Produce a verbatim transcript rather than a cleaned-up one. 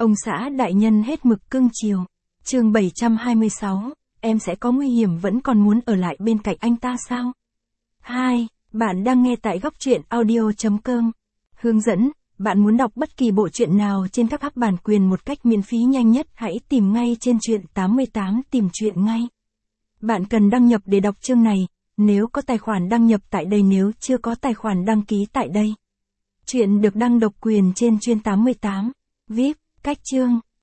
Ông xã đại nhân hết mực cưng chiều. Chương bảy trăm hai mươi sáu, em sẽ có nguy hiểm vẫn còn muốn ở lại bên cạnh anh ta sao? hai. Bạn đang nghe tại góc truyện audio chấm com. Hướng dẫn, bạn muốn đọc bất kỳ bộ truyện nào trên các app bản quyền một cách miễn phí nhanh nhất, hãy tìm ngay trên truyện tám mươi tám tìm truyện ngay. Bạn cần đăng nhập để đọc chương này, nếu có tài khoản đăng nhập tại đây, nếu chưa có tài khoản đăng ký tại đây. Truyện được đăng độc quyền trên truyện tám mươi tám. vê i pê, cách chương.